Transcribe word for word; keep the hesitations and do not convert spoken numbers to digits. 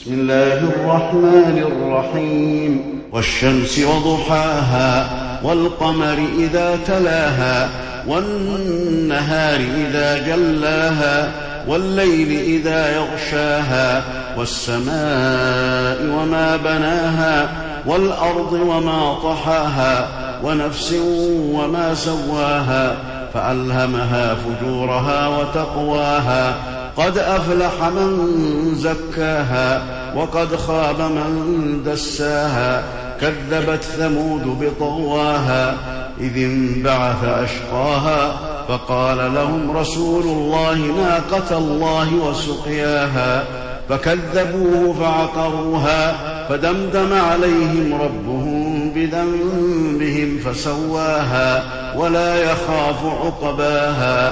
بسم الله الرحمن الرحيم والشمس وضحاها والقمر إذا تلاها والنهار إذا جلاها والليل إذا يغشاها والسماء وما بناها والأرض وما طحاها ونفس وما سواها فألهمها فجورها وتقواها قد أفلح من زكاها وقد خاب من دساها كذبت ثمود بطغواها إذ انبعث أشقاها فقال لهم رسول الله ناقة الله وسقياها فكذبوه فعقروها فدمدم عليهم ربهم بذنبهم فسواها ولا يخاف عقباها